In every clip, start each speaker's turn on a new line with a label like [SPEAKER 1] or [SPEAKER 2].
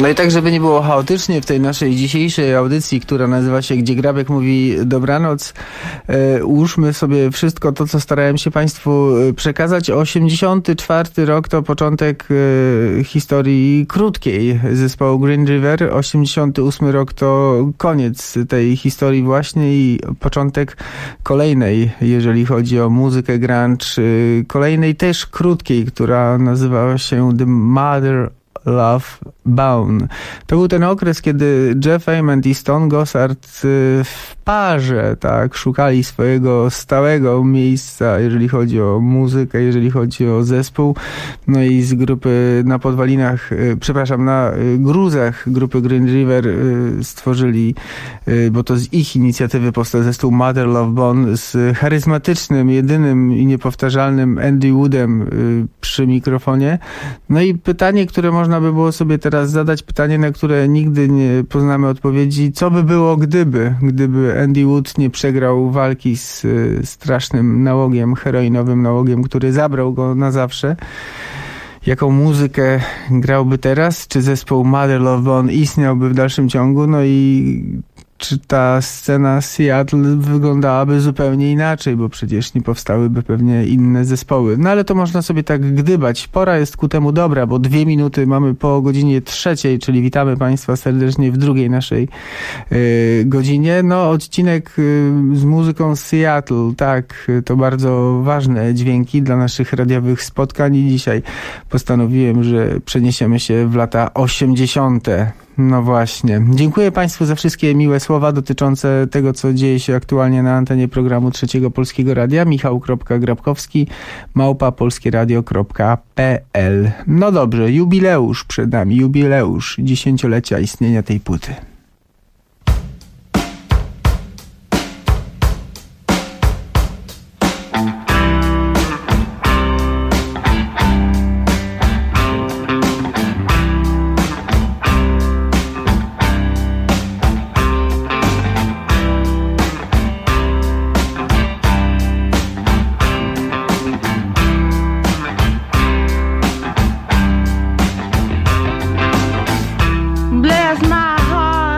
[SPEAKER 1] No i tak, żeby nie było chaotycznie w tej naszej dzisiejszej audycji, która nazywa się Gdzie Grabek mówi dobranoc, ułóżmy sobie wszystko to, co starałem się Państwu przekazać. 84 rok to początek historii krótkiej zespołu Green River. 88 rok to koniec tej historii właśnie i początek kolejnej, jeżeli chodzi o muzykę grunge, kolejnej też krótkiej, która nazywała się The Mother Love Bone. To był ten okres, kiedy Jeff Ament i Stone Gossard w parze tak szukali swojego stałego miejsca, jeżeli chodzi o muzykę, jeżeli chodzi o zespół. No i z grupy na podwalinach, na gruzach grupy Green River stworzyli, bo to z ich inicjatywy powstał zespół Mother Love Bone z charyzmatycznym, jedynym i niepowtarzalnym Andy Woodem przy mikrofonie. No i pytanie, które można by było sobie teraz zadać, pytanie, na które nigdy nie poznamy odpowiedzi, co by było gdyby Andy Wood nie przegrał walki z strasznym nałogiem, heroinowym nałogiem, który zabrał go na zawsze. Jaką muzykę grałby teraz? Czy zespół Mother Love Bone istniałby w dalszym ciągu? No i czy ta scena Seattle wyglądałaby zupełnie inaczej, bo przecież nie powstałyby pewnie inne zespoły. No ale to można sobie tak gdybać. Pora jest ku temu dobra, bo 2 minuty mamy po godzinie 3, czyli witamy Państwa serdecznie w drugiej naszej godzinie. No, odcinek z muzyką z Seattle, tak, to bardzo ważne dźwięki dla naszych radiowych spotkań i dzisiaj postanowiłem, że przeniesiemy się w lata 80. No właśnie. Dziękuję Państwu za wszystkie miłe słowa dotyczące tego, co dzieje się aktualnie na antenie programu Trzeciego Polskiego Radia. michał.grabkowski@polskieradio.pl. No dobrze, jubileusz przed nami, jubileusz 10-lecia istnienia tej płyty.
[SPEAKER 2] Bless my heart.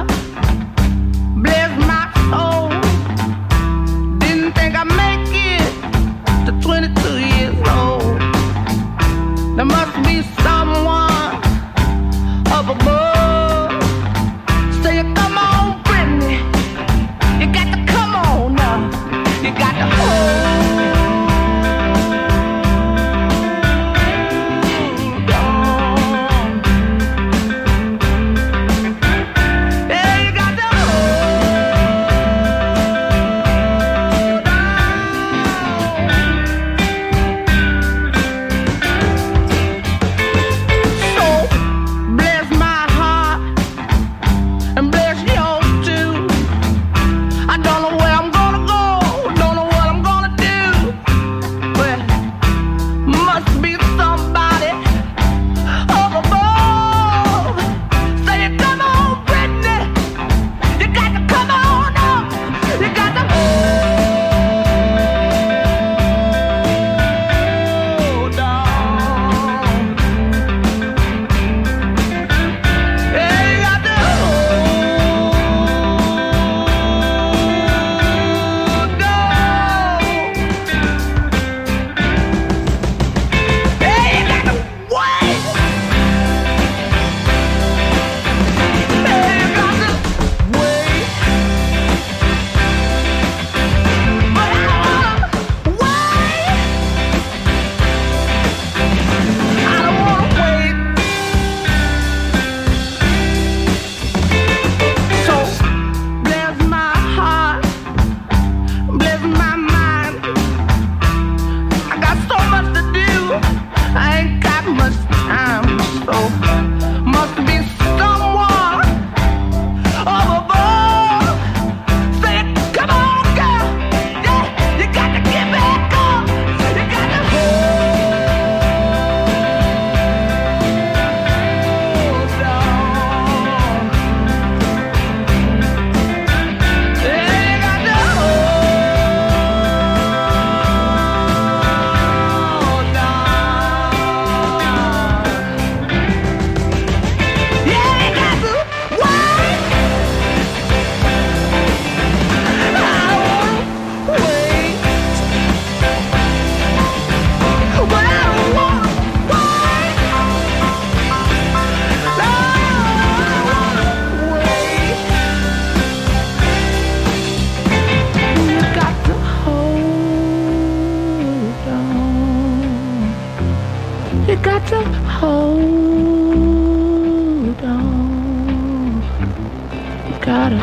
[SPEAKER 2] gotta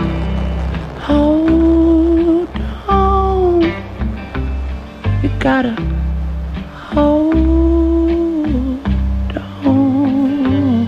[SPEAKER 2] hold on. You gotta hold on.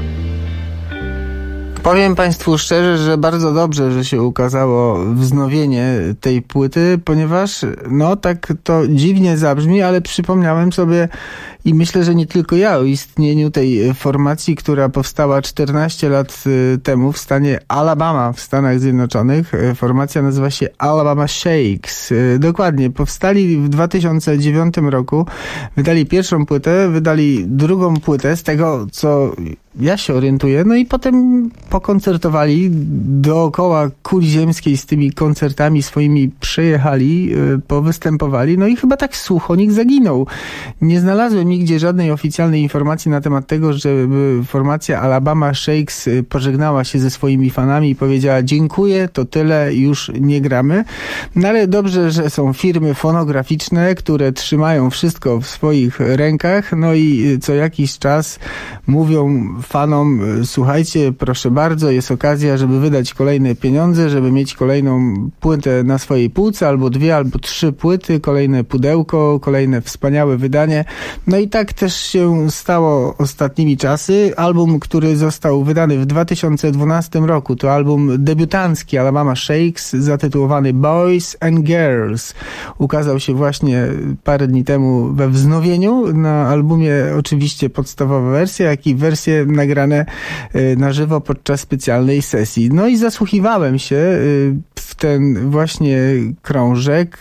[SPEAKER 1] Powiem Państwu szczerze, że bardzo dobrze, że się ukazało wznowienie tej płyty, ponieważ no tak to dziwnie zabrzmi, ale przypomniałem sobie i myślę, że nie tylko ja o istnieniu tej formacji, która powstała 14 lat temu w stanie Alabama w Stanach Zjednoczonych. Formacja nazywa się Alabama Shakes. Dokładnie, powstali w 2009 roku, wydali pierwszą płytę, wydali drugą płytę, z tego co ja się orientuję, no i potem pokoncertowali dookoła kuli ziemskiej z tymi koncertami swoimi, przejechali, powystępowali, no i chyba tak słuch o nich zaginął. Nie znalazłem nigdzie żadnej oficjalnej informacji na temat tego, żeby formacja Alabama Shakes pożegnała się ze swoimi fanami i powiedziała: dziękuję, to tyle, już nie gramy. No ale dobrze, że są firmy fonograficzne, które trzymają wszystko w swoich rękach, no i co jakiś czas mówią fanom: słuchajcie, proszę bardzo, jest okazja, żeby wydać kolejne pieniądze, żeby mieć kolejną płytę na swojej półce, albo 2, albo 3 płyty, kolejne pudełko, kolejne wspaniałe wydanie. No i tak też się stało ostatnimi czasy. Album, który został wydany w 2012 roku, to album debiutancki Alabama Shakes, zatytułowany Boys and Girls. Ukazał się właśnie parę dni temu we wznowieniu. Na albumie oczywiście podstawowa wersja, jak i wersje nagrane na żywo podczas specjalnej sesji. No i zasłuchiwałem się w ten właśnie krążek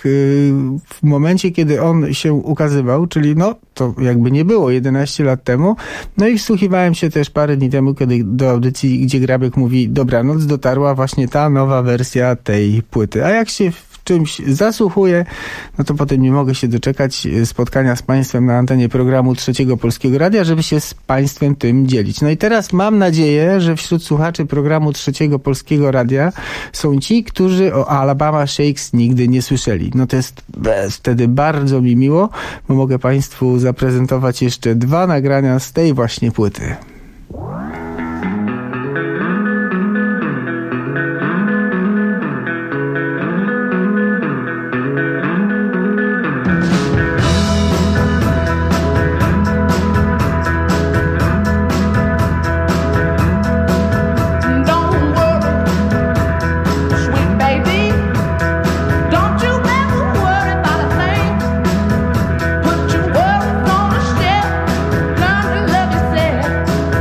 [SPEAKER 1] w momencie, kiedy on się ukazywał, czyli no to jakby nie było 11 lat temu. No i wsłuchiwałem się też parę dni temu, kiedy do audycji Gdzie Grabek mówi dobranoc dotarła właśnie ta nowa wersja tej płyty. A jak się w czymś zasłuchuję, no to potem nie mogę się doczekać spotkania z Państwem na antenie programu Trzeciego Polskiego Radia, żeby się z Państwem tym dzielić. No i teraz mam nadzieję, że wśród słuchaczy programu Trzeciego Polskiego Radia są ci, którzy o Alabama Shakes nigdy nie słyszeli. No to jest wtedy bardzo mi miło, bo mogę Państwu zaprezentować jeszcze 2 nagrania z tej właśnie płyty.
[SPEAKER 2] Put your worries on a shelf, learn to love yourself.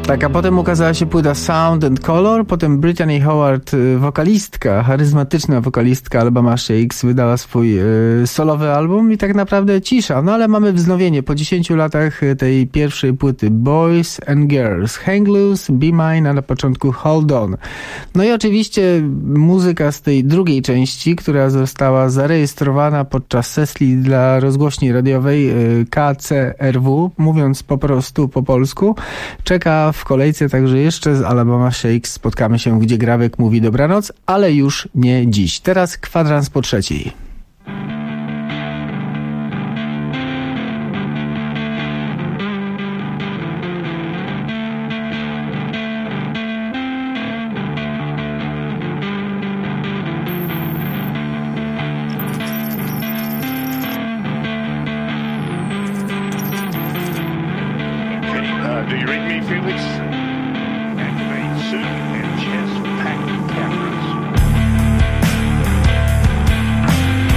[SPEAKER 1] Tak, a potem ukazała się płyta Sound and Color, potem Brittany Howard, wokalistka, charyzmatyczna wokalistka Alabama Shakes, wydała swój solowy album i tak naprawdę cisza. No ale mamy wznowienie po 10 latach tej pierwszej płyty Boys and Girls, Hang Loose, Be Mine, a na początku Hold On. No i oczywiście muzyka z tej drugiej części, która została zarejestrowana podczas sesji dla rozgłośni radiowej KCRW, mówiąc po prostu po polsku, czeka w kolejce, także jeszcze z Alabama Shakes spotkamy się, gdzie Grabek mówi dobranoc, ale już nie dziś. Teraz kwadrans po trzeciej.
[SPEAKER 3] Do you read me, Felix? Activate suit and chest pack cameras.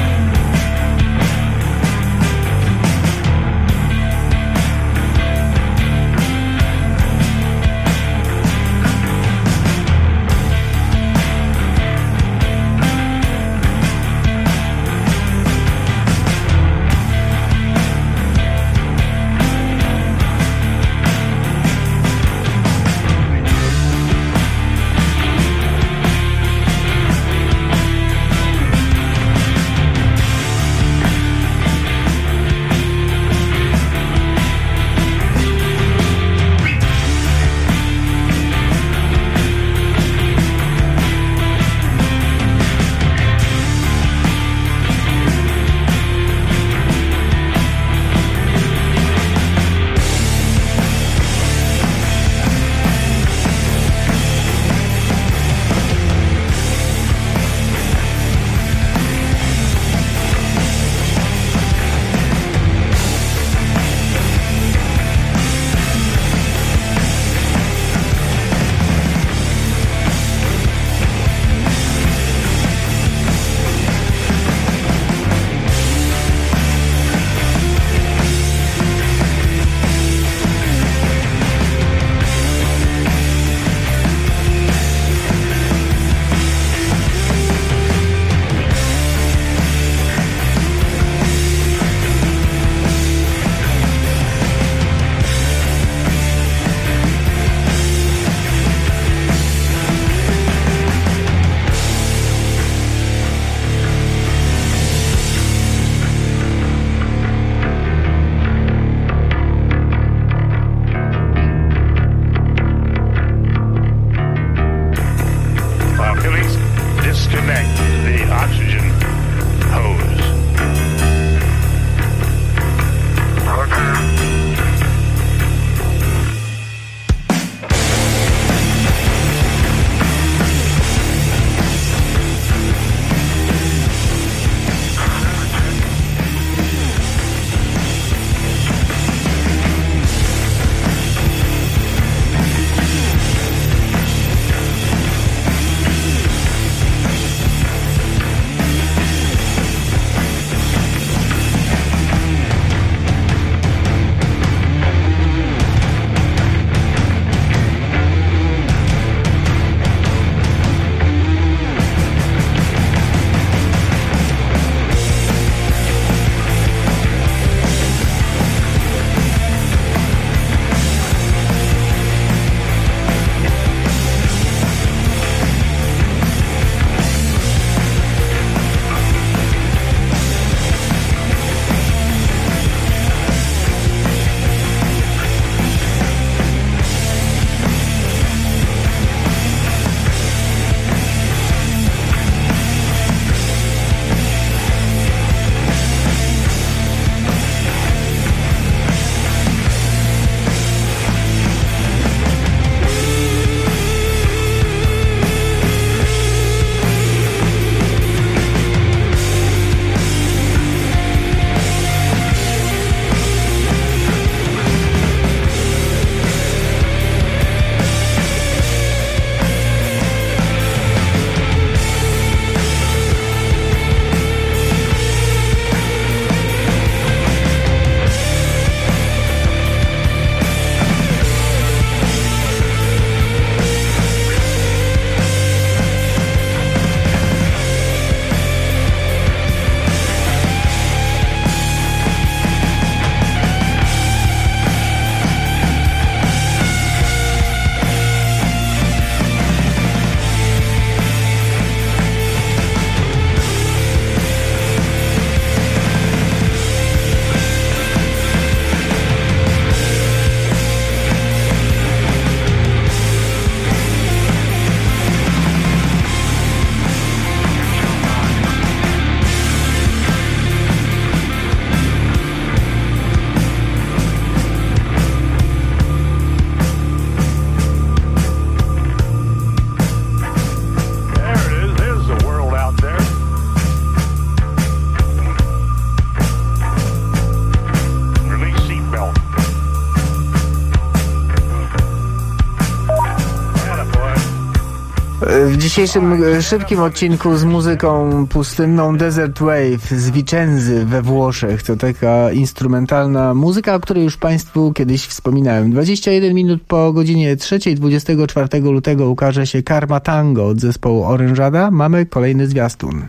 [SPEAKER 1] dzisiejszym szybkim odcinku z muzyką pustynną Desert Wave z Vicenzy we Włoszech. To taka instrumentalna muzyka, o której już Państwu kiedyś wspominałem. 21 minut po godzinie 3:00, 24 lutego ukaże się Karma Tango od zespołu Orężada. Mamy kolejny zwiastun.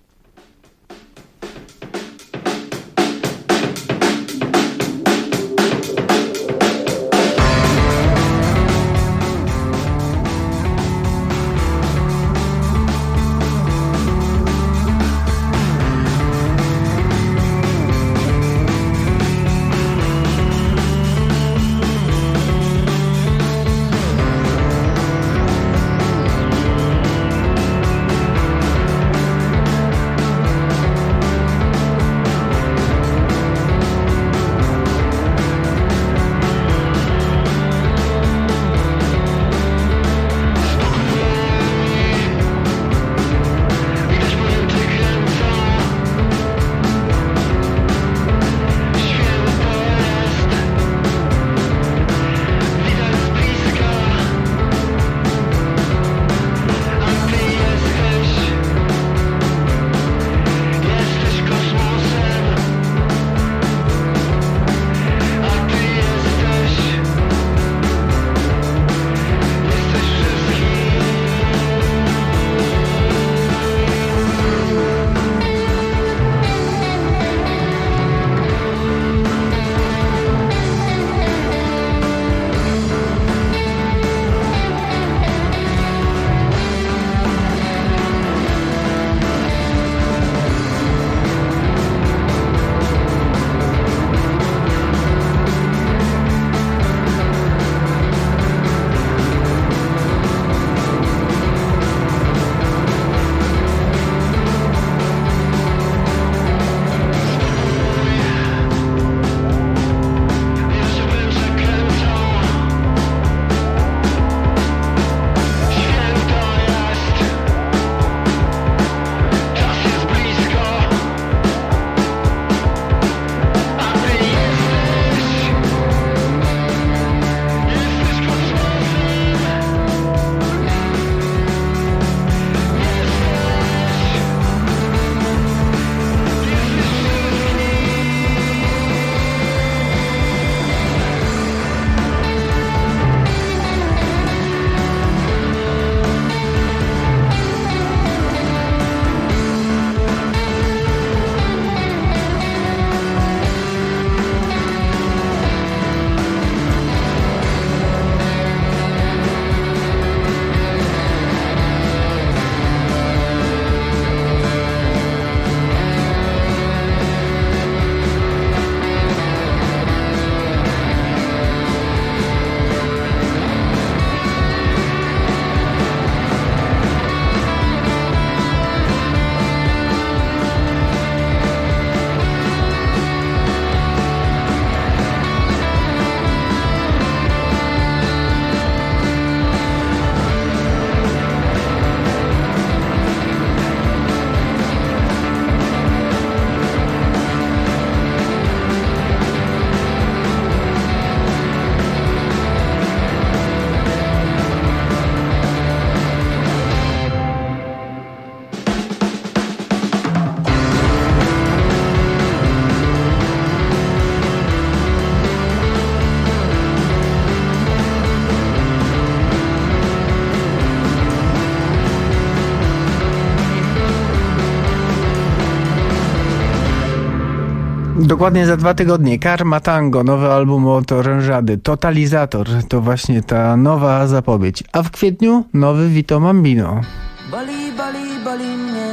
[SPEAKER 1] Dokładnie za 2 tygodnie Karma Tango, nowy album od Orężady. Totalizator to właśnie ta nowa zapowiedź. A w kwietniu nowy Vito Mambino.
[SPEAKER 4] Boli mnie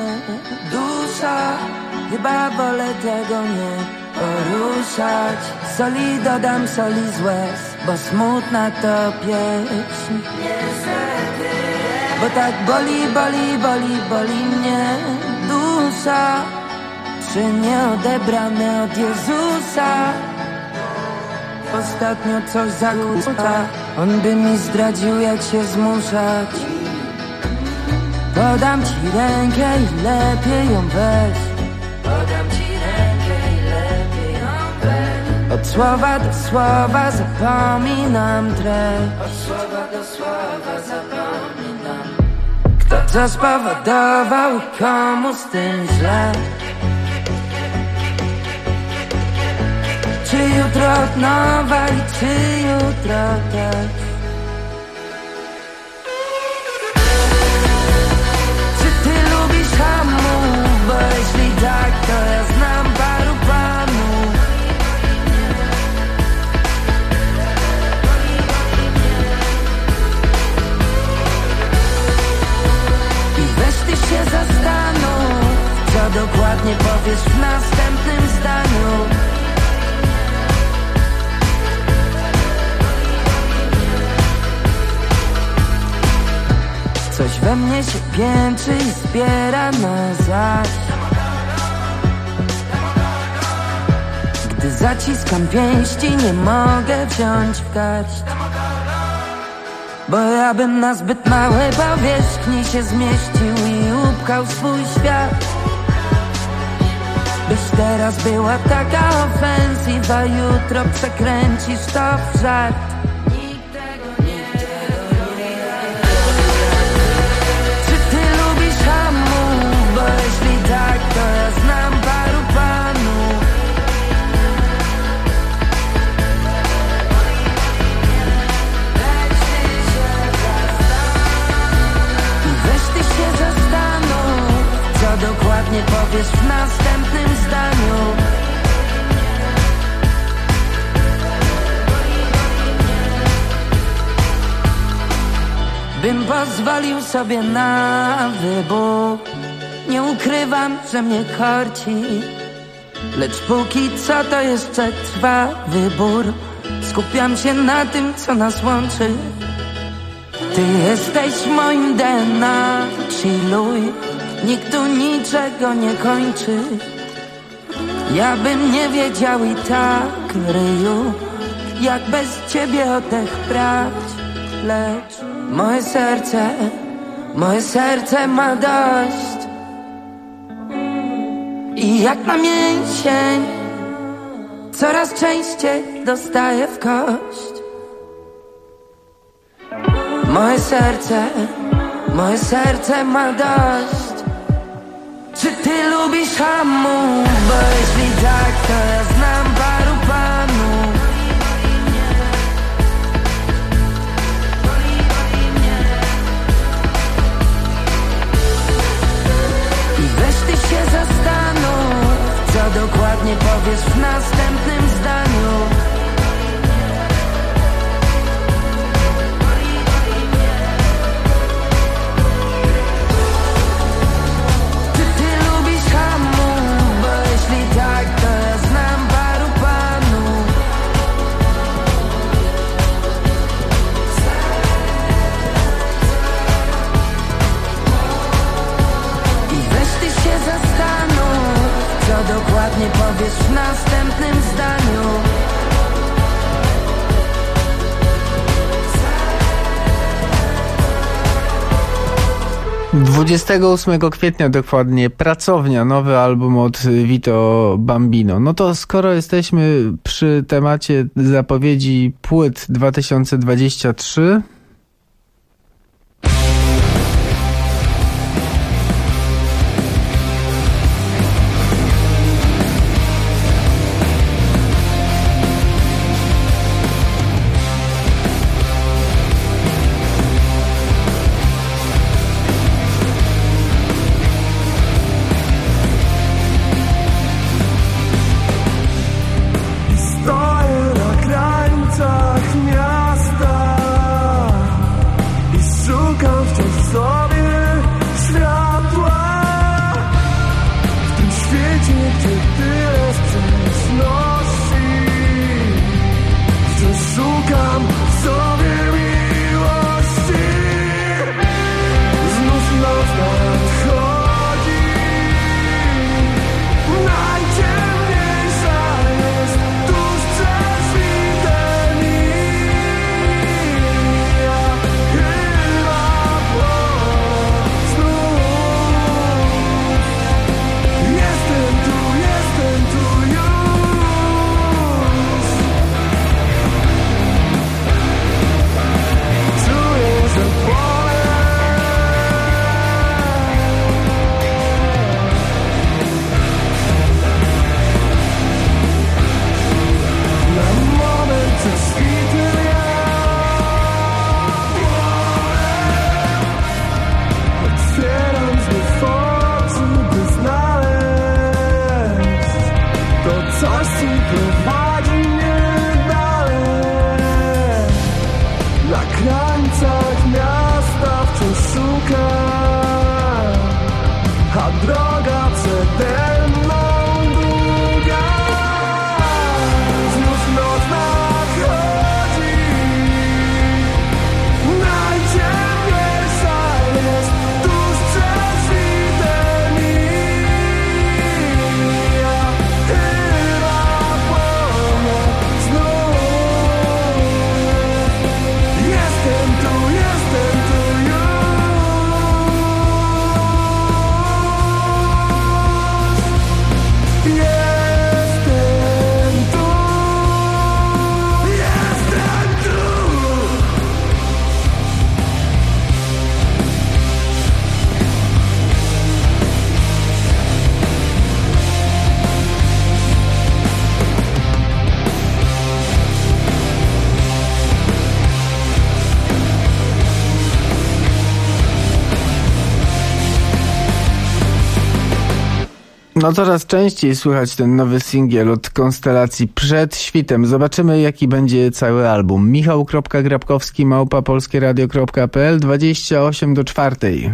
[SPEAKER 4] dusza, chyba wolę tego nie poruszać. Soli dodam, soli z łez, bo smutna to pieśń. Bo tak boli mnie dusza, czy nie odebrane od Jezusa. Ostatnio coś zakłóca, on by mi zdradził, jak się zmuszać. Podam ci rękę i lepiej ją weź. Podam ci rękę i lepiej ją weź. Od słowa do słowa zapominam treść. Od słowa do słowa zapominam. Kto co spowodował komu z tym źle. Czy jutro od nowa i czy jutro też? Czy ty lubisz hamów? Bo jeśli tak, to ja znam paru panów. I weź ty się zastanów, co dokładnie powiesz w następnym zdaniu. Coś we mnie się piętrzy i zbiera na zaś. Gdy zaciskam pięści, nie mogę wziąć w garść. Bo ja bym na zbyt małej powierzchni się zmieścił i upchał swój świat. Byś teraz była taka ofensywa, jutro przekręcisz to w żart. Tak, to ja znam paru panów. I weź ty się zastanów, co dokładnie powiesz w następnym zdaniu. Bym pozwolił sobie na wybór. Nie ukrywam, że mnie korci, lecz póki co to jeszcze trwa wybór. Skupiam się na tym, co nas łączy. Ty jesteś moim DNA, chilluj. Nikt tu niczego nie kończy. Ja bym nie wiedział i tak, ryju, jak bez ciebie oddech brać. Lecz moje serce ma dość. I jak na mięsień coraz częściej dostaję w kość. Moje serce ma dość. Czy ty lubisz hamów? Bo jeśli tak, to ja znam paru panów. I weź ty się zastanów, co dokładnie powiesz w następnym zdaniu.
[SPEAKER 1] 28 kwietnia dokładnie Pracownia, nowy album od Vito Bambino. No to skoro jesteśmy przy temacie zapowiedzi płyt 2023...
[SPEAKER 5] Stoję na krańcach miasta.
[SPEAKER 1] No coraz częściej słychać ten nowy singiel od Konstelacji Przed świtem. Zobaczymy, jaki będzie cały album. Michał.Grabkowski @polskieradio.pl 4:28.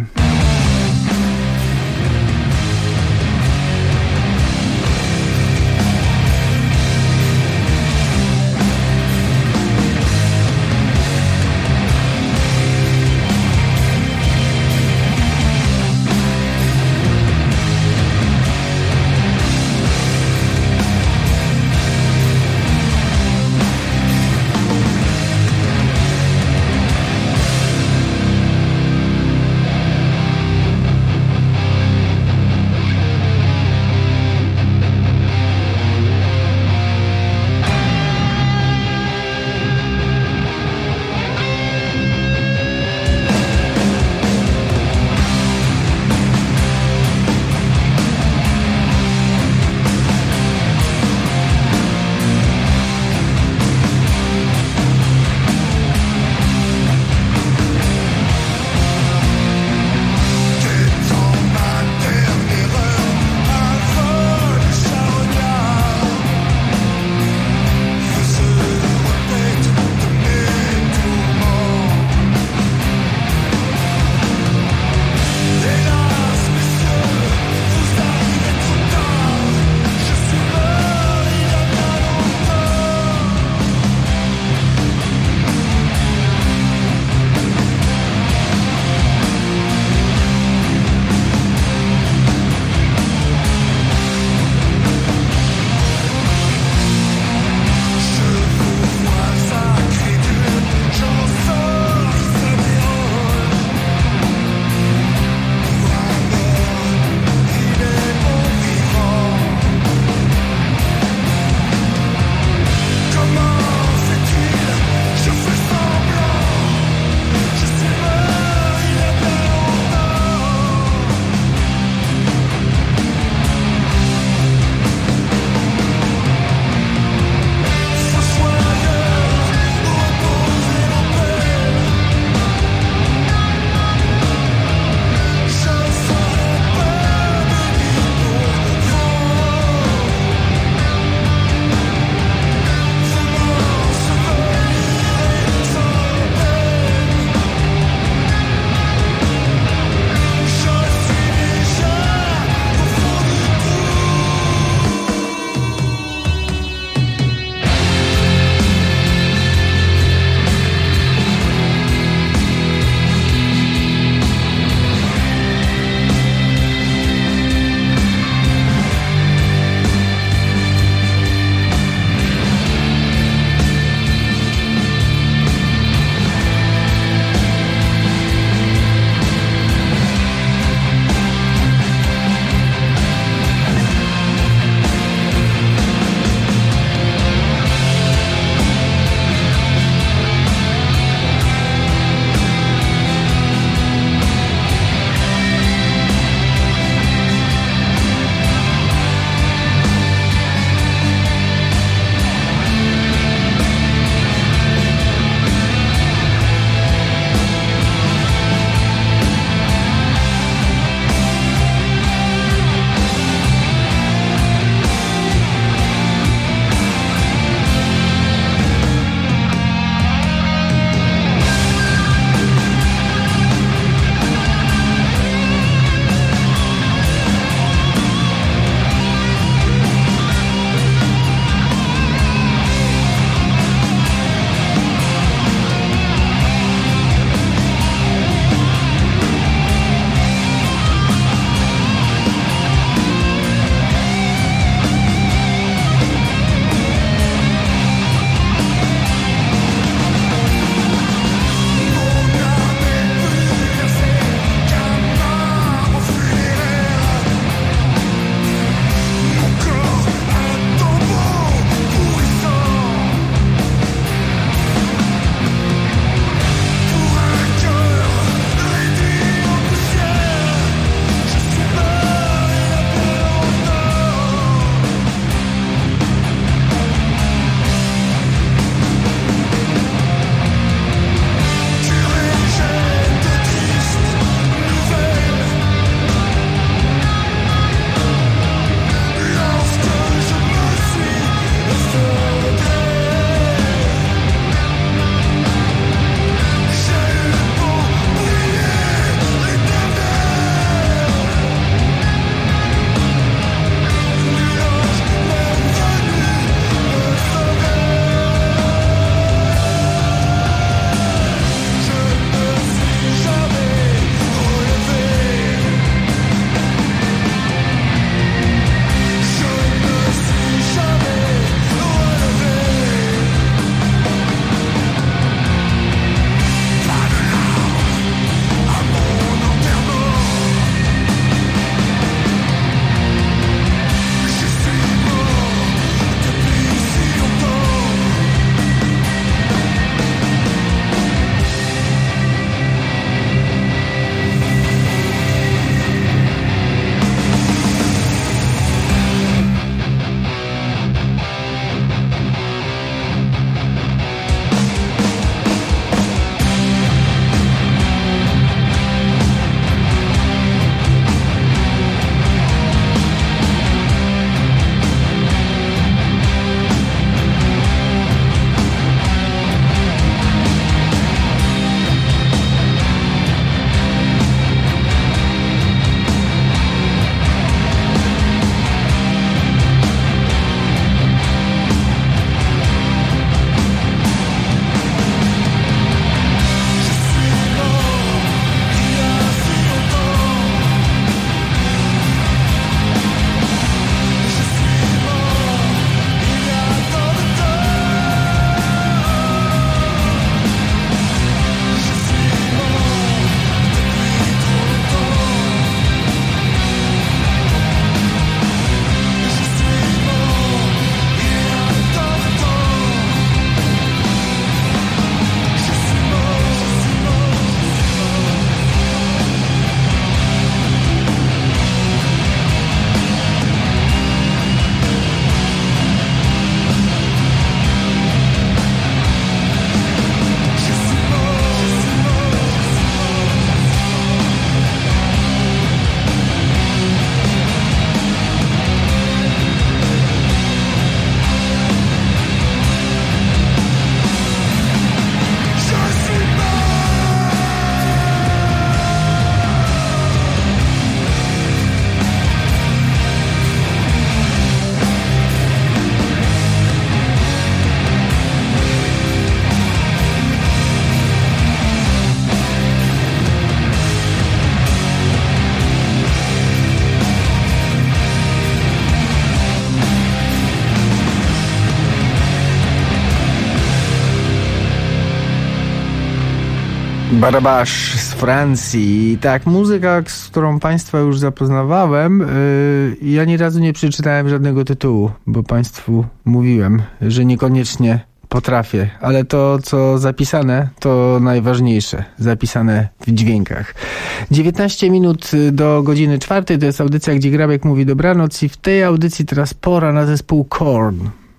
[SPEAKER 1] Barabas z Francji. Tak, muzyka, z którą Państwa już zapoznawałem. Ja ani razu nie przeczytałem żadnego tytułu, bo Państwu mówiłem, że niekoniecznie potrafię, ale to, co zapisane, to najważniejsze. Zapisane w dźwiękach. 19 minut do godziny 4. To jest audycja, gdzie Grabek mówi dobranoc i w tej audycji teraz pora na zespół Korn.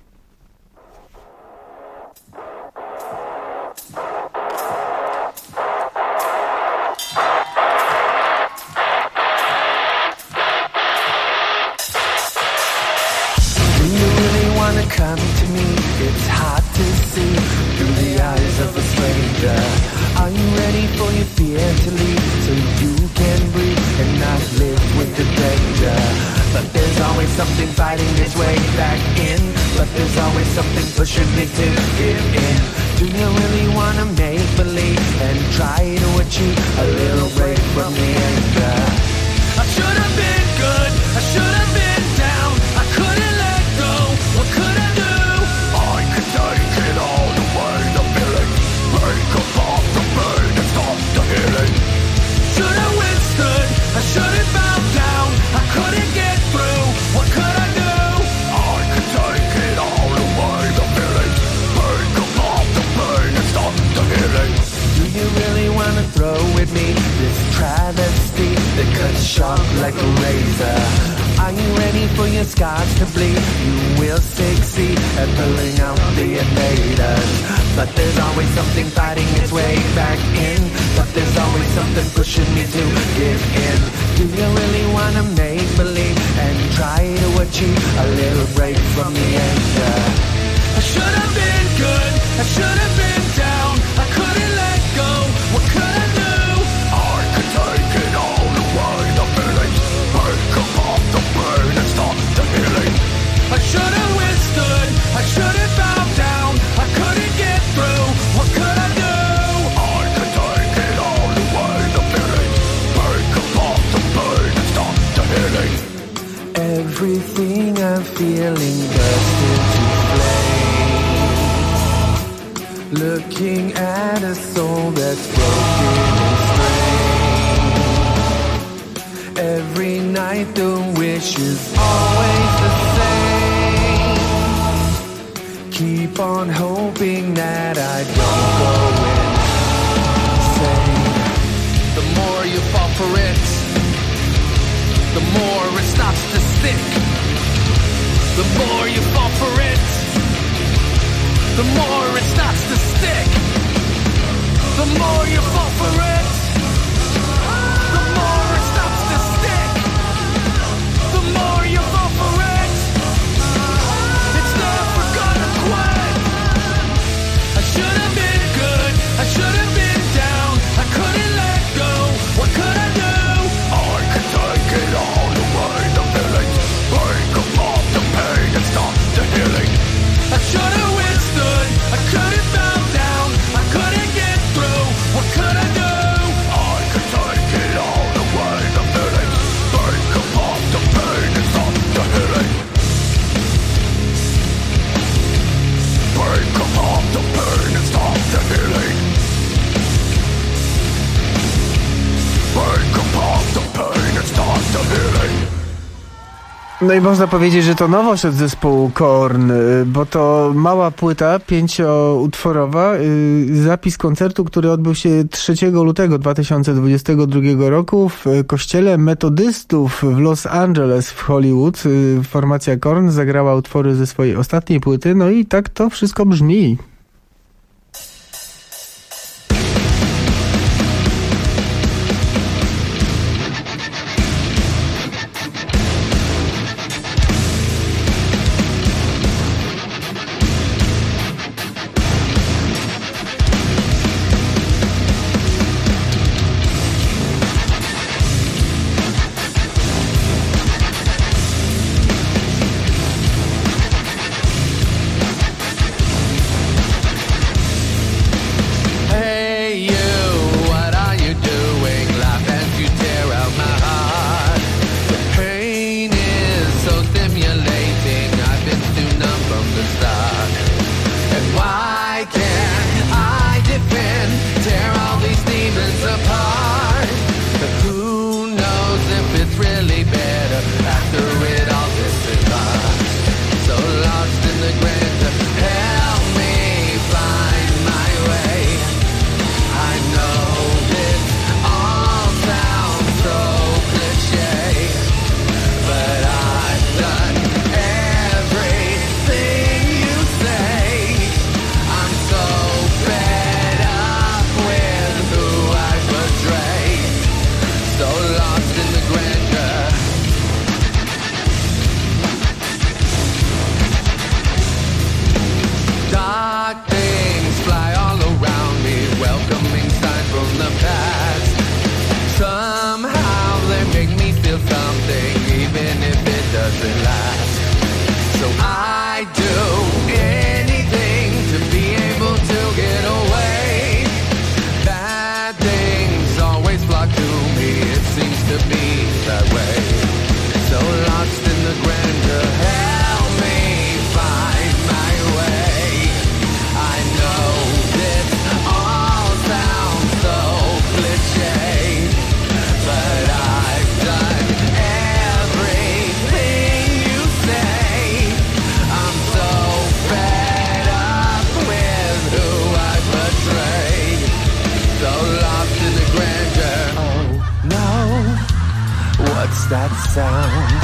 [SPEAKER 5] Come to me, it's hard to see through the eyes of a stranger. Are you ready for your fear to leave so you can breathe and not live with the danger? But there's always something fighting its way back in. But there's always something pushing me to give in. Do you really want to make believe and try to achieve a little break from the anger? I should have been good, I should have been down, I couldn't let go, what could I do? I could take it all away, the feeling, break apart the pain and stop the healing. Should have withstood, I shouldn't bow down, I couldn't get through, what could I do? I could take it all away, the feeling, break apart the pain and stop the healing. Do you really want to throw with me this travesty that cuts sharp like a razor? Are you ready for your scars to bleed? You will succeed at pulling out the invaders. But there's always something fighting its way back in. But there's always something pushing me to give in. Do you really want to make believe and try to achieve a little break from the anger? I should have been good, I should have been down, I couldn't let go, what could I do? I could take it all away, the feelings, break apart the pain and stop the healing. I should have withstood, I should have bowed down, I couldn't get through, what could I do? I could take it all away, the feelings, break apart the pain and stop the healing. Everything I'm feeling burst into flame, looking at a soul that's broken and strained. Every night the wish is always the same. Keep on hoping that I don't go insane. The more you fall for it, the more it starts to stick. The more you fall for it, the more it starts to stick. The more you fall for it, the more it starts to stick. The more you fall for it, it's never gonna quit. I should have been good, I should have been down, I couldn't let go, what could I do? I could take it all away, the feelings, break apart the pain and stop the healing. I should have withstood, I couldn't bow down, I couldn't get through, what could I do? I could take it all away, the feelings, break apart the pain and stop the healing. Break apart the pain and stop the healing. Break apart the pain and stop the healing.
[SPEAKER 1] No i można powiedzieć, że to nowość od zespołu Korn, bo to mała płyta, 5-utworowa, zapis koncertu, który odbył się 3 lutego 2022 roku w kościele metodystów w Los Angeles w Hollywood. Formacja Korn zagrała utwory ze swojej ostatniej płyty, no i tak to wszystko brzmi.
[SPEAKER 5] sound.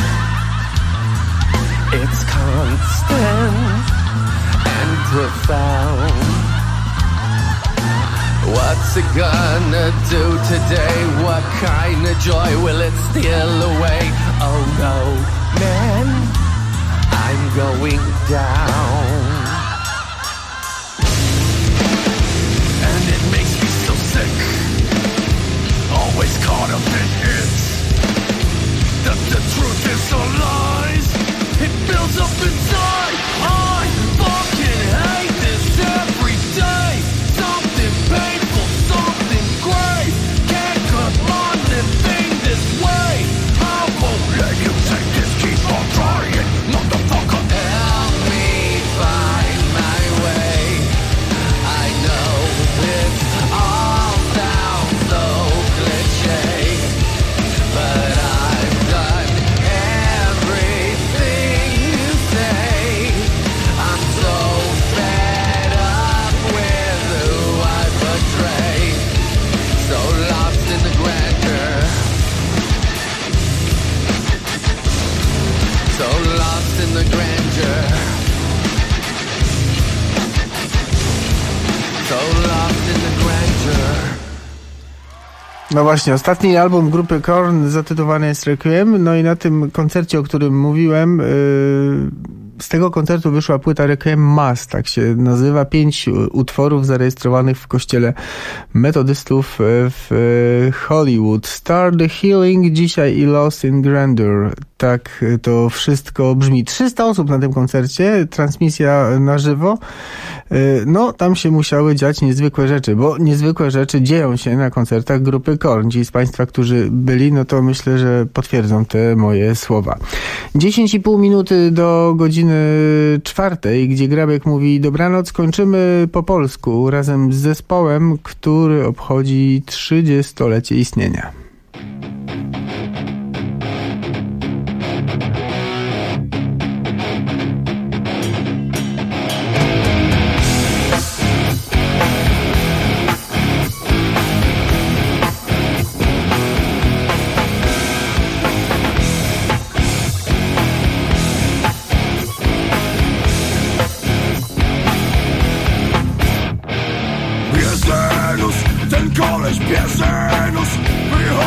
[SPEAKER 5] It's constant and profound. What's it gonna do today? What kind of joy will it steal away? Oh no, man, I'm going down. And it makes me so sick, always caught up in it, that the truth is so lies. It builds up inside. I fucking hate this every day. Something painful, something grave. Can't come on living this way. I won't let you take this, keep on trying, motherfucker. Help me find my way. I know it all sounds so cliche, but I've done everything you say. I'm so fed up with who I portray, so lost in the grandeur, so lost in the grandeur, so lost in the grandeur.
[SPEAKER 1] No właśnie, ostatni album grupy Korn zatytułowany jest Requiem, no i na tym koncercie, o którym mówiłem, z tego koncertu wyszła płyta Requiem Mass, tak się nazywa, 5 utworów zarejestrowanych w kościele metodystów w Hollywood. Start the Healing, dzisiaj i Lost in Grandeur. Tak to wszystko brzmi. 300 osób na tym koncercie, transmisja na żywo. No, tam się musiały dziać niezwykłe rzeczy, bo niezwykłe rzeczy dzieją się na koncertach grupy Korn. Ci z Państwa, którzy byli, no to myślę, że potwierdzą te moje słowa. 10,5 minuty do godziny 4, gdzie Grabek mówi dobranoc. Kończymy po polsku razem z zespołem, który obchodzi 30-lecie istnienia.
[SPEAKER 6] Ten koleś bierze nóż, wychodzi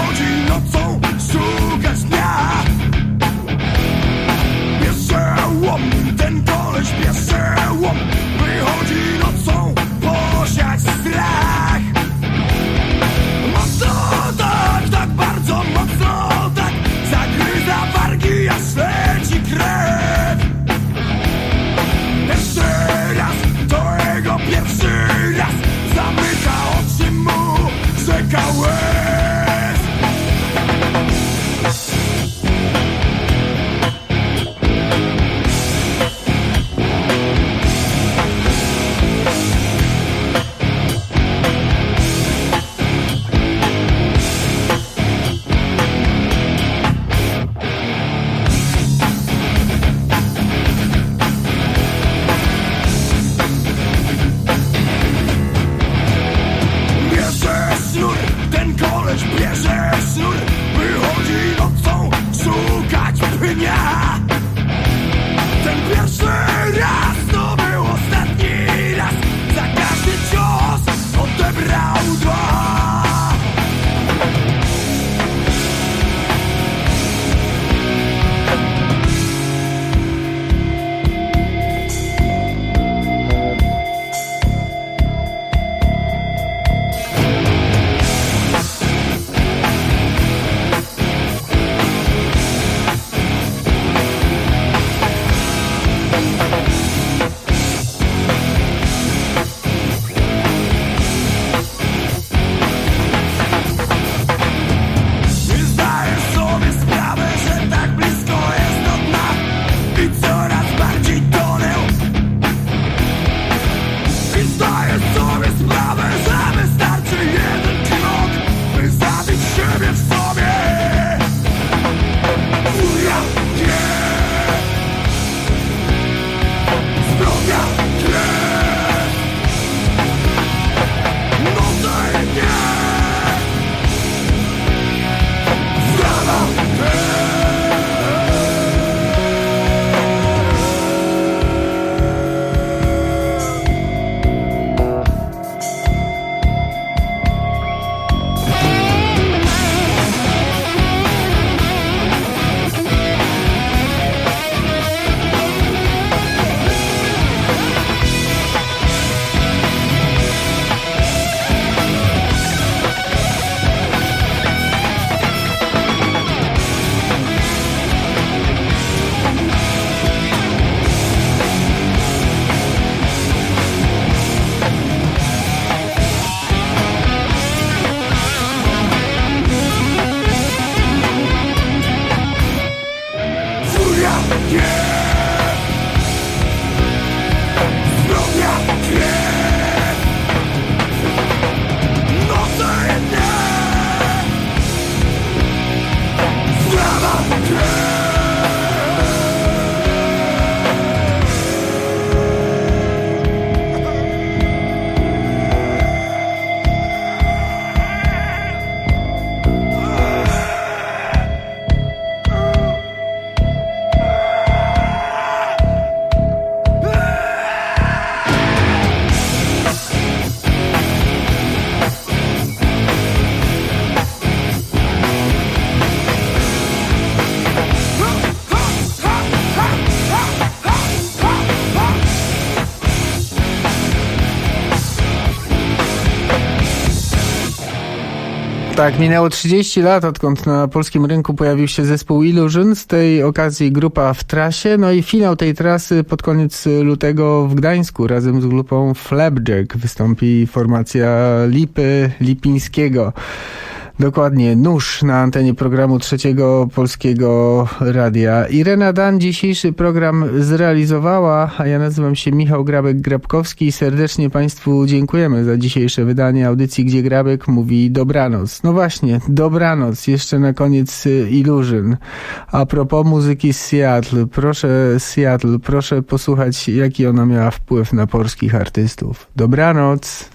[SPEAKER 1] Tak, minęło 30 lat, odkąd na polskim rynku pojawił się zespół Illusion, z tej okazji grupa w trasie, no i finał tej trasy pod koniec lutego w Gdańsku. Razem z grupą Flapjack wystąpi formacja Lipy Lipińskiego. Dokładnie, nóż na antenie programu Trzeciego Polskiego Radia. Irena Dan dzisiejszy program zrealizowała, a ja nazywam się Michał Grabek-Grabkowski i serdecznie Państwu dziękujemy za dzisiejsze wydanie audycji, gdzie Grabek mówi dobranoc. No właśnie, dobranoc. Jeszcze na koniec Illusion. A propos muzyki z Seattle, proszę posłuchać, jaki ona miała wpływ na polskich artystów. Dobranoc.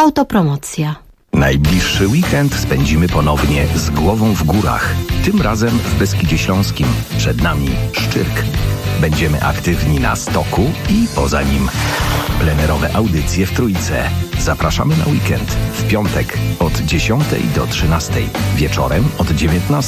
[SPEAKER 6] Autopromocja.
[SPEAKER 7] Najbliższy weekend spędzimy ponownie z głową w górach. Tym razem w Beskidzie Śląskim. Przed nami Szczyrk. Będziemy aktywni na stoku i poza nim. Plenerowe audycje w Trójce. Zapraszamy na weekend. W piątek od 10 do 13. Wieczorem od 19